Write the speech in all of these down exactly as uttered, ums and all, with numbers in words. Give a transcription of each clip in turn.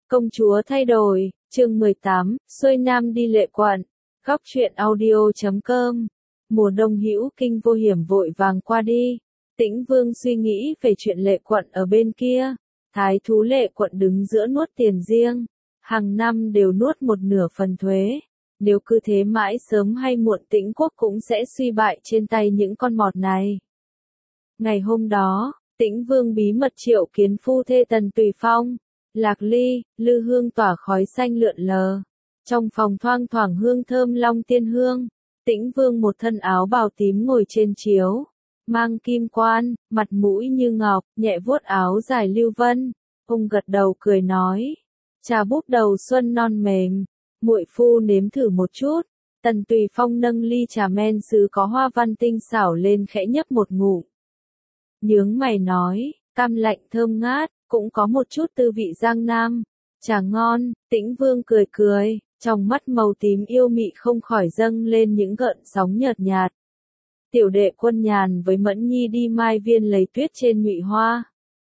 Công chúa thay đổi, chương mười tám, xuôi nam đi Lệ Quận. Góc truyện audio chấm com. Mùa đông hữu kinh vô hiểm vội vàng qua đi. Tĩnh Vương suy nghĩ về chuyện Lệ Quận ở bên kia. Thái thú Lệ Quận đứng giữa nuốt tiền riêng. Hàng năm đều nuốt một nửa phần thuế. Nếu cứ thế mãi sớm hay muộn Tĩnh quốc cũng sẽ suy bại trên tay những con mọt này. Ngày hôm đó, Tĩnh Vương bí mật triệu kiến phu thê Tần Tùy Phong. Lạc ly, lư hương tỏa khói xanh lượn lờ. Trong phòng thoang thoảng hương thơm long tiên hương. Tĩnh Vương một thân áo bào tím ngồi trên chiếu. Mang kim quan, mặt mũi như ngọc, nhẹ vuốt áo dài lưu vân. Ông gật đầu cười nói. Trà búp đầu xuân non mềm. Muội phu nếm thử một chút. Tần Tùy Phong nâng ly trà men sứ có hoa văn tinh xảo lên khẽ nhấp một ngụm. Nhướng mày nói, cam lạnh thơm ngát. Cũng có một chút tư vị Giang Nam. Trà ngon, Tĩnh Vương cười cười, trong mắt màu tím yêu mị không khỏi dâng lên những gợn sóng nhợt nhạt. Tiểu đệ Quân Nhàn với Mẫn Nhi đi Mai Viên lấy tuyết trên nhụy hoa.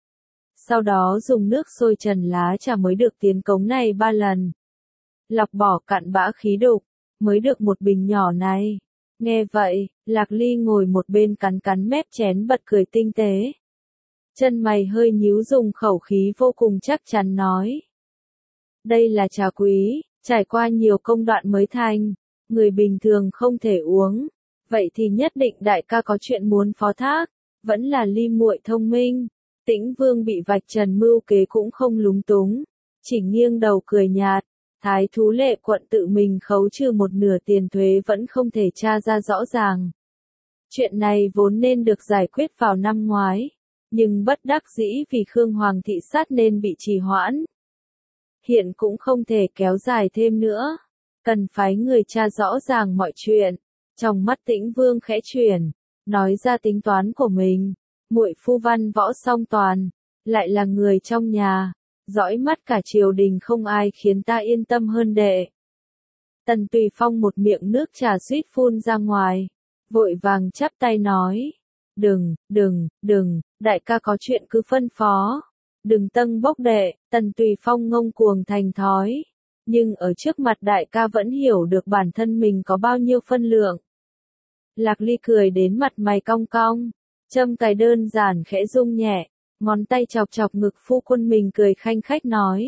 Sau đó dùng nước sôi trần lá trà mới được tiến cống này ba lần. Lọc bỏ cặn bã khí đục, mới được một bình nhỏ này. Nghe vậy, Lạc Ly ngồi một bên cắn cắn mép chén bật cười tinh tế. Chân mày hơi nhíu dùng khẩu khí vô cùng chắc chắn nói. Đây là trà quý, trải qua nhiều công đoạn mới thành, người bình thường không thể uống. Vậy thì nhất định đại ca có chuyện muốn phó thác, vẫn là Ly muội thông minh. Tĩnh Vương bị vạch trần mưu kế cũng không lúng túng, chỉ nghiêng đầu cười nhạt. Thái thú Lệ Quận tự mình khấu trừ một nửa tiền thuế vẫn không thể tra ra rõ ràng. Chuyện này vốn nên được giải quyết vào năm ngoái. Nhưng bất đắc dĩ vì Khương Hoàng thị sát nên bị trì hoãn. Hiện cũng không thể kéo dài thêm nữa. Cần phái người tra rõ ràng mọi chuyện. Trong mắt Tĩnh Vương khẽ chuyển, nói ra tính toán của mình. Muội phu văn võ song toàn, lại là người trong nhà. Dõi mắt cả triều đình không ai khiến ta yên tâm hơn đệ. Tần Tùy Phong một miệng nước trà suýt phun ra ngoài. Vội vàng chắp tay nói. Đừng, đừng, đừng, đại ca có chuyện cứ phân phó. Đừng tâng bốc đệ, Tần Tùy Phong ngông cuồng thành thói. Nhưng ở trước mặt đại ca vẫn hiểu được bản thân mình có bao nhiêu phân lượng. Lạc Ly cười đến mặt mày cong cong. Châm cài đơn giản khẽ rung nhẹ. Ngón tay chọc chọc ngực phu quân mình cười khanh khách nói.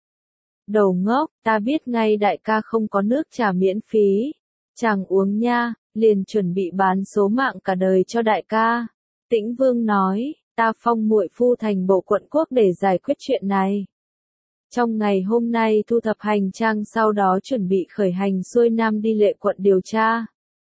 Đầu ngốc, ta biết ngay đại ca không có nước trà miễn phí. Chàng uống nha. Liền chuẩn bị bán số mạng cả đời cho đại ca. Tĩnh Vương nói, ta phong muội phu thành bộ quận quốc để giải quyết chuyện này. Trong ngày hôm nay thu thập hành trang sau đó chuẩn bị khởi hành xuôi nam đi Lệ Quận điều tra.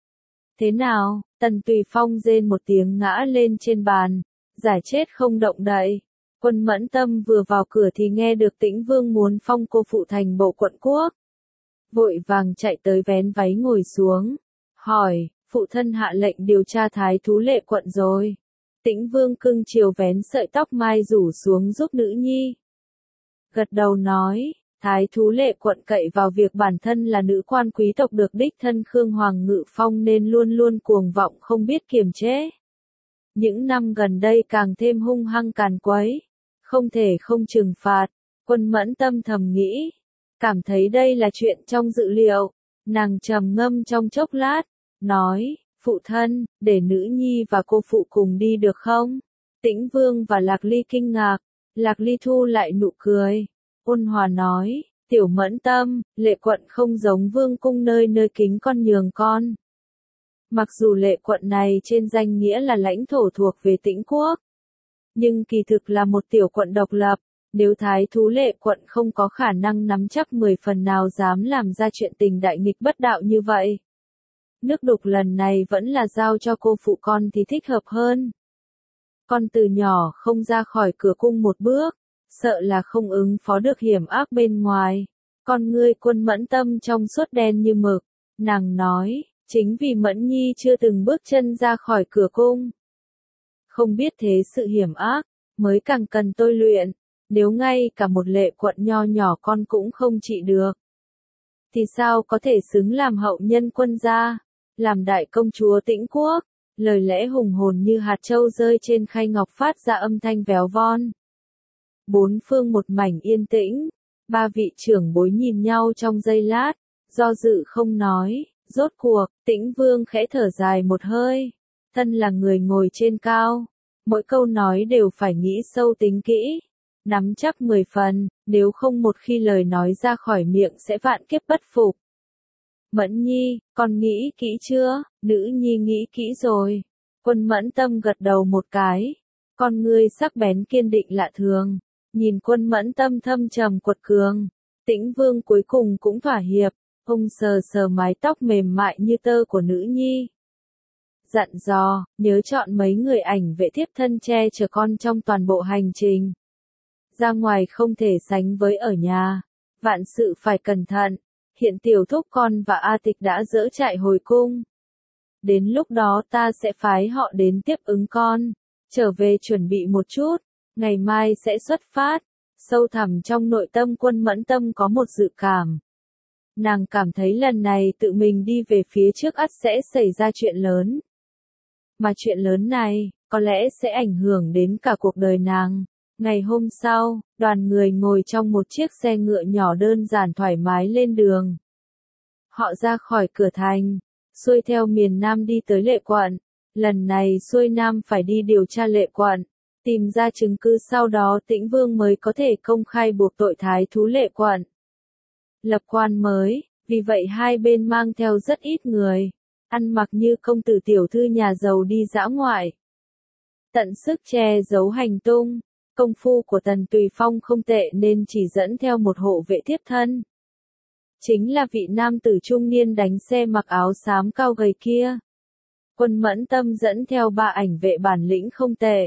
Thế nào, Tần Tùy Phong rên một tiếng ngã lên trên bàn, giải chết không động đậy. Quân Mẫn Tâm vừa vào cửa thì nghe được Tĩnh Vương muốn phong cô phụ thành bộ quận quốc. Vội vàng chạy tới vén váy ngồi xuống. Hỏi, phụ thân hạ lệnh điều tra thái thú Lệ Quận rồi. Tĩnh Vương cưng chiều vén sợi tóc mai rủ xuống giúp nữ nhi. Gật đầu nói, thái thú Lệ Quận cậy vào việc bản thân là nữ quan quý tộc được đích thân Khương Hoàng ngự phong nên luôn luôn cuồng vọng không biết kiềm chế. Những năm gần đây càng thêm hung hăng càn quấy, không thể không trừng phạt. Quân Mẫn Tâm thầm nghĩ, cảm thấy đây là chuyện trong dự liệu. Nàng trầm ngâm trong chốc lát, nói, phụ thân, để nữ nhi và cô phụ cùng đi được không? Tĩnh Vương và Lạc Ly kinh ngạc, Lạc Ly thu lại nụ cười, ôn hòa nói, tiểu Mẫn Tâm, Lệ Quận không giống vương cung nơi nơi kính con nhường con. Mặc dù Lệ Quận này trên danh nghĩa là lãnh thổ thuộc về Tĩnh quốc, nhưng kỳ thực là một tiểu quận độc lập. Nếu thái thú Lệ Quận không có khả năng nắm chắc mười phần nào dám làm ra chuyện tình đại nghịch bất đạo như vậy. Nước đục lần này vẫn là giao cho cô phụ con thì thích hợp hơn. Con từ nhỏ không ra khỏi cửa cung một bước, sợ là không ứng phó được hiểm ác bên ngoài. Con ngươi Quân Mẫn Tâm trong suốt đen như mực, nàng nói, chính vì Mẫn Nhi chưa từng bước chân ra khỏi cửa cung. Không biết thế sự hiểm ác, mới càng cần tôi luyện. Nếu ngay cả một Lệ Quận nho nhỏ con cũng không trị được, thì sao có thể xứng làm hậu nhân quân gia, làm đại công chúa Tĩnh quốc. Lời lẽ hùng hồn như hạt châu rơi trên khay ngọc phát ra âm thanh véo von. Bốn phương một mảnh yên tĩnh, Ba vị trưởng bối nhìn nhau trong giây lát, do dự không nói, rốt cuộc, Tĩnh Vương khẽ thở dài một hơi. Thân là người ngồi trên cao, mỗi câu nói đều phải nghĩ sâu tính kỹ, nắm chắc mười phần, nếu không một khi lời nói ra khỏi miệng sẽ vạn kiếp bất phục. Mẫn Nhi, con nghĩ kỹ chưa? Nữ nhi nghĩ kỹ rồi. Quân Mẫn Tâm gật đầu một cái, con ngươi sắc bén kiên định lạ thường, nhìn Quân Mẫn Tâm thâm trầm quật cường. Tĩnh Vương cuối cùng cũng thỏa hiệp, ông sờ sờ mái tóc mềm mại như tơ của nữ nhi. Dặn dò, nhớ chọn mấy người ảnh vệ thiếp thân che chở con trong toàn bộ hành trình. Ra ngoài không thể sánh với ở nhà, vạn sự phải cẩn thận. Hiện tiểu thúc con và A Tịch đã dỡ trại hồi cung. Đến lúc đó ta sẽ phái họ đến tiếp ứng con, trở về chuẩn bị một chút, ngày mai sẽ xuất phát. Sâu thẳm trong nội tâm Quân Mẫn Tâm có một dự cảm. Nàng cảm thấy lần này tự mình đi về phía trước ắt sẽ xảy ra chuyện lớn. Mà chuyện lớn này, có lẽ sẽ ảnh hưởng đến cả cuộc đời nàng. Ngày hôm sau, đoàn người ngồi trong một chiếc xe ngựa nhỏ đơn giản thoải mái lên đường. Họ ra khỏi cửa thành, xuôi theo miền Nam đi tới Lệ Quận. Lần này xuôi Nam phải đi điều tra Lệ Quận, tìm ra chứng cứ, sau đó Tĩnh Vương mới có thể công khai buộc tội thái thú Lệ Quận. Lập quan mới, vì vậy hai bên mang theo rất ít người, ăn mặc như công tử tiểu thư nhà giàu đi dã ngoại. Tận sức che giấu hành tung, công phu của Tần Tùy Phong không tệ nên chỉ dẫn theo một hộ vệ thiếp thân. Chính là vị nam tử trung niên đánh xe mặc áo xám cao gầy kia. Quân Mẫn Tâm dẫn theo ba ảnh vệ bản lĩnh không tệ.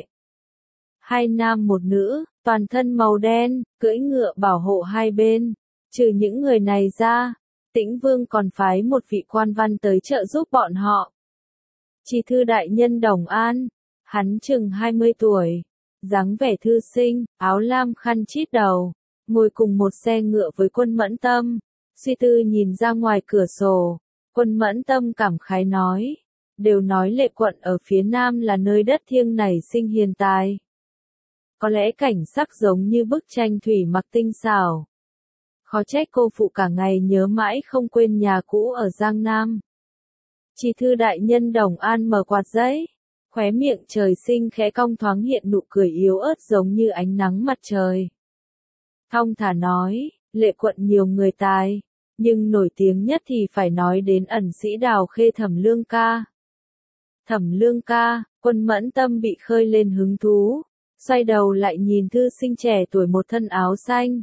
Hai nam một nữ, toàn thân màu đen, cưỡi ngựa bảo hộ hai bên. Trừ những người này ra, Tĩnh Vương còn phái một vị quan văn tới trợ giúp bọn họ. Chỉ thư đại nhân Đồng An, hắn chừng hai mươi tuổi, dáng vẻ thư sinh, áo lam khăn chít đầu, ngồi cùng một xe ngựa với Quân Mẫn Tâm, suy tư nhìn ra ngoài cửa sổ. Quân Mẫn Tâm cảm khái nói, đều nói Lệ Quận ở phía Nam là nơi đất thiêng nảy sinh hiền tài. Có lẽ cảnh sắc giống như bức tranh thủy mặc tinh xảo. Khó trách cô phụ cả ngày nhớ mãi không quên nhà cũ ở Giang Nam. Chỉ thư đại nhân Đồng An mở quạt giấy, khóe miệng trời sinh khẽ cong thoáng hiện nụ cười yếu ớt giống như ánh nắng mặt trời. Thong thả nói, Lệ Quận nhiều người tài, nhưng nổi tiếng nhất thì phải nói đến ẩn sĩ Đào Khê Thẩm Lương Ca. Thẩm Lương Ca, Quân Mẫn Tâm bị khơi lên hứng thú, xoay đầu lại nhìn thư sinh trẻ tuổi một thân áo xanh.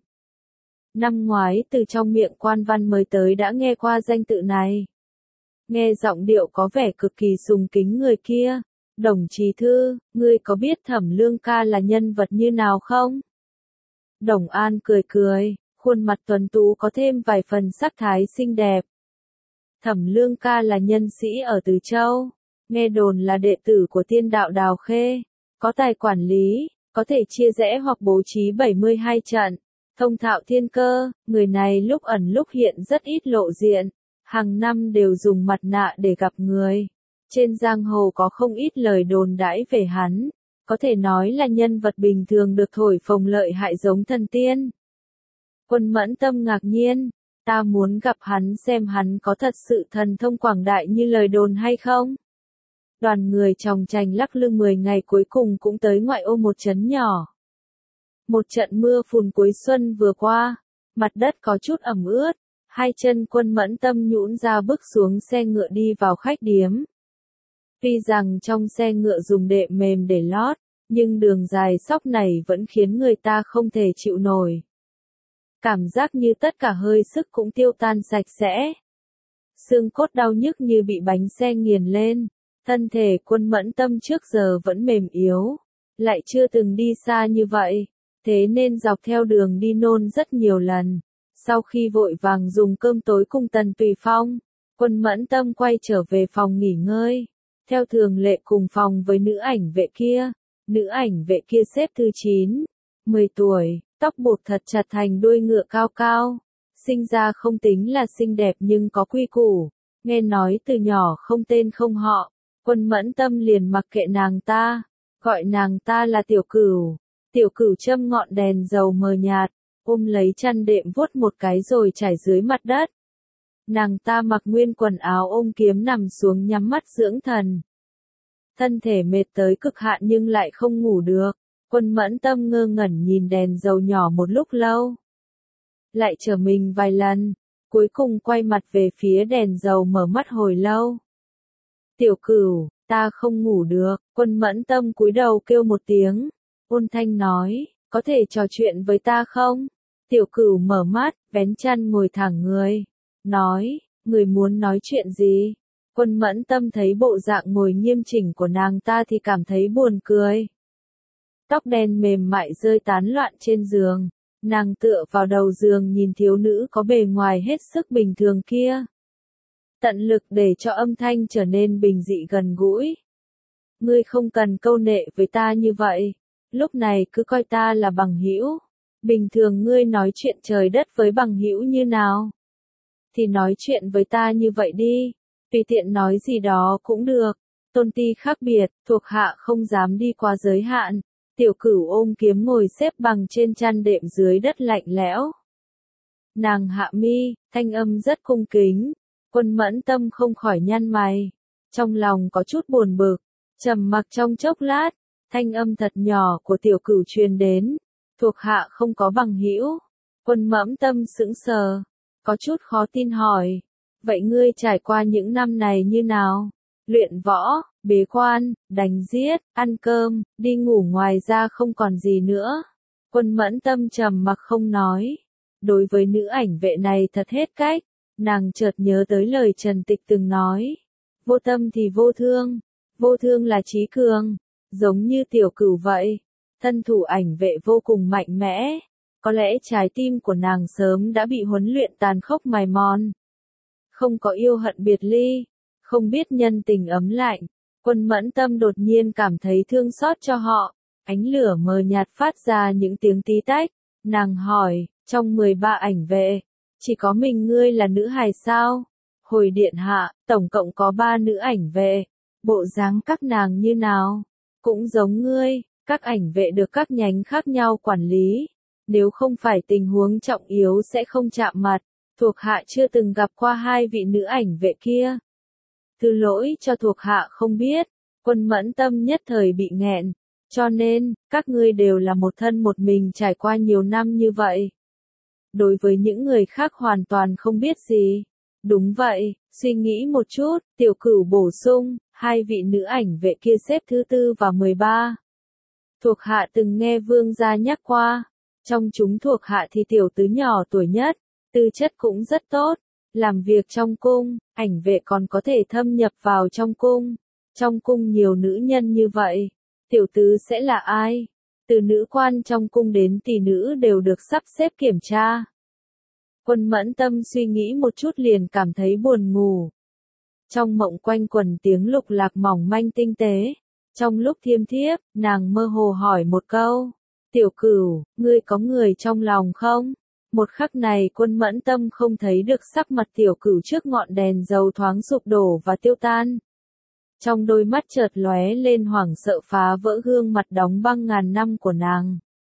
Năm ngoái từ trong miệng quan văn mới tới đã nghe qua danh tự này. Nghe giọng điệu có vẻ cực kỳ sùng kính người kia. Đồng chí thư, ngươi có biết Thẩm Lương Ca là nhân vật như nào không? Đồng An cười cười, khuôn mặt tuấn tú có thêm vài phần sắc thái xinh đẹp. Thẩm Lương Ca là nhân sĩ ở Từ Châu, nghe đồn là đệ tử của tiên đạo Đào Khê, có tài quản lý, có thể chia rẽ hoặc bố trí bảy mươi hai trận, thông thạo thiên cơ. Người này lúc ẩn lúc hiện rất ít lộ diện, hàng năm đều dùng mặt nạ để gặp người. Trên giang hồ có không ít lời đồn đãi về hắn, có thể nói là nhân vật bình thường được thổi phồng lợi hại giống thần tiên. Quân Mẫn Tâm ngạc nhiên, ta muốn gặp hắn xem hắn có thật sự thần thông quảng đại như lời đồn hay không. Đoàn người chòng chành lắc lư mười ngày cuối cùng cũng tới ngoại ô một trấn nhỏ. Một trận mưa phùn cuối xuân vừa qua, mặt đất có chút ẩm ướt, hai chân Quân Mẫn Tâm nhũn ra bước xuống xe ngựa đi vào khách điếm. Tuy rằng trong xe ngựa dùng đệm mềm để lót, nhưng đường dài xóc này vẫn khiến người ta không thể chịu nổi. Cảm giác như tất cả hơi sức cũng tiêu tan sạch sẽ. Xương cốt đau nhức như bị bánh xe nghiền lên, thân thể Quân Mẫn Tâm trước giờ vẫn mềm yếu, lại chưa từng đi xa như vậy, thế nên dọc theo đường đi nôn rất nhiều lần. Sau khi vội vàng dùng cơm tối cùng Tần Tùy Phong, Quân Mẫn Tâm quay trở về phòng nghỉ ngơi. Theo thường lệ cùng phòng với nữ ảnh vệ kia, nữ ảnh vệ kia xếp thứ chín, mười tuổi, tóc buộc thật chặt thành đuôi ngựa cao cao, sinh ra không tính là xinh đẹp nhưng có quy củ, nghe nói từ nhỏ không tên không họ. Quân Mẫn Tâm liền mặc kệ nàng ta, gọi nàng ta là Tiểu Cửu. Tiểu Cửu châm ngọn đèn dầu mờ nhạt, ôm lấy chăn đệm vuốt một cái rồi trải dưới mặt đất. Nàng ta mặc nguyên quần áo ôm kiếm nằm xuống nhắm mắt dưỡng thần. Thân thể mệt tới cực hạn nhưng lại không ngủ được. Quân Mẫn Tâm ngơ ngẩn nhìn đèn dầu nhỏ một lúc lâu. Lại trở mình vài lần, cuối cùng quay mặt về phía đèn dầu mở mắt hồi lâu. Tiểu Cửu, ta không ngủ được. Quân Mẫn Tâm cúi đầu kêu một tiếng. Ôn thanh nói, có thể trò chuyện với ta không? Tiểu Cửu mở mắt, vén chăn ngồi thẳng người. Nói, người muốn nói chuyện gì? Quân Mẫn Tâm thấy bộ dạng ngồi nghiêm chỉnh của nàng ta thì cảm thấy buồn cười. Tóc đen mềm mại rơi tán loạn trên giường. Nàng tựa vào đầu giường nhìn thiếu nữ có bề ngoài hết sức bình thường kia. Tận lực để cho âm thanh trở nên bình dị gần gũi. Ngươi không cần câu nệ với ta như vậy. Lúc này cứ coi ta là bằng hữu. Bình thường ngươi nói chuyện trời đất với bằng hữu như nào? Thì nói chuyện với ta như vậy đi. Tùy tiện nói gì đó cũng được. Tôn ti khác biệt, thuộc hạ không dám đi qua giới hạn. Tiểu Cửu ôm kiếm ngồi xếp bằng trên chăn đệm dưới đất lạnh lẽo. Nàng hạ mi, thanh âm rất cung kính. Quân Mẫn Tâm không khỏi nhăn mày. Trong lòng có chút buồn bực. Trầm mặc trong chốc lát, thanh âm thật nhỏ của Tiểu Cửu truyền đến. Thuộc hạ không có bằng hữu. Quân Mẫn Tâm sững sờ. Có chút khó tin hỏi. Vậy ngươi trải qua những năm này như nào? Luyện võ, bế quan, đánh giết, ăn cơm, đi ngủ ngoài ra không còn gì nữa. Quân Mẫn Tâm trầm mặc không nói. Đối với nữ ảnh vệ này thật hết cách. Nàng chợt nhớ tới lời Trần Tịch từng nói. Vô tâm thì vô thương. Vô thương là trí cường. Giống như Tiểu Cửu vậy. Thân thủ ảnh vệ vô cùng mạnh mẽ. Có lẽ trái tim của nàng sớm đã bị huấn luyện tàn khốc mài mòn. Không có yêu hận biệt ly. Không biết nhân tình ấm lạnh. Quân Mẫn Tâm đột nhiên cảm thấy thương xót cho họ. Ánh lửa mờ nhạt phát ra những tiếng tí tách. Nàng hỏi, trong mười ba ảnh vệ, chỉ có mình ngươi là nữ hài sao? Hồi điện hạ, tổng cộng có ba nữ ảnh vệ. Bộ dáng các nàng như nào? Cũng giống ngươi, các ảnh vệ được các nhánh khác nhau quản lý. Nếu không phải tình huống trọng yếu sẽ không chạm mặt. Thuộc hạ chưa từng gặp qua hai vị nữ ảnh vệ kia. Thứ lỗi cho thuộc hạ không biết. Quân Mẫn Tâm nhất thời bị nghẹn. Cho nên, các ngươi đều là một thân một mình trải qua nhiều năm như vậy. Đối với những người khác hoàn toàn không biết gì. Đúng vậy, suy nghĩ một chút, Tiểu Cửu bổ sung, hai vị nữ ảnh vệ kia xếp thứ tư và mười ba. Thuộc hạ từng nghe vương gia nhắc qua. Trong chúng thuộc hạ thì tiểu tứ nhỏ tuổi nhất, tư chất cũng rất tốt. Làm việc trong cung, ảnh vệ còn có thể thâm nhập vào trong cung. Trong cung nhiều nữ nhân như vậy. Tiểu tứ sẽ là ai? Từ nữ quan trong cung đến tỷ nữ đều được sắp xếp kiểm tra. Quân Mẫn Tâm suy nghĩ một chút liền cảm thấy buồn ngủ. Trong mộng quanh quẩn tiếng lục lạc mỏng manh tinh tế. Trong lúc thiêm thiếp, nàng mơ hồ hỏi một câu. Tiểu Cửu, ngươi có người trong lòng không? Một khắc này Quân Mẫn Tâm không thấy được sắc mặt Tiểu Cửu trước ngọn đèn dầu thoáng sụp đổ và tiêu tan. Trong đôi mắt chợt lóe lên hoảng sợ phá vỡ gương mặt đóng băng ngàn năm của nàng.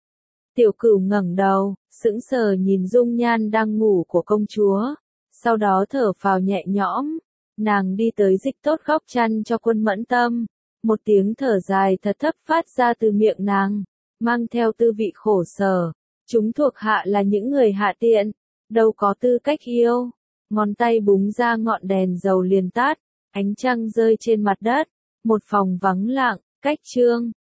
Tiểu Cửu ngẩng đầu, sững sờ nhìn dung nhan đang ngủ của công chúa. Sau đó thở phào nhẹ nhõm. Nàng đi tới dịch tốt góc chăn cho Quân Mẫn Tâm. Một tiếng thở dài thật thấp phát ra từ miệng nàng, mang theo tư vị khổ sở. Chúng thuộc hạ là những người hạ tiện, đâu có tư cách yêu. Ngón tay búng ra ngọn đèn dầu liền tắt, ánh trăng rơi trên mặt đất. Một phòng vắng lặng, cách trương.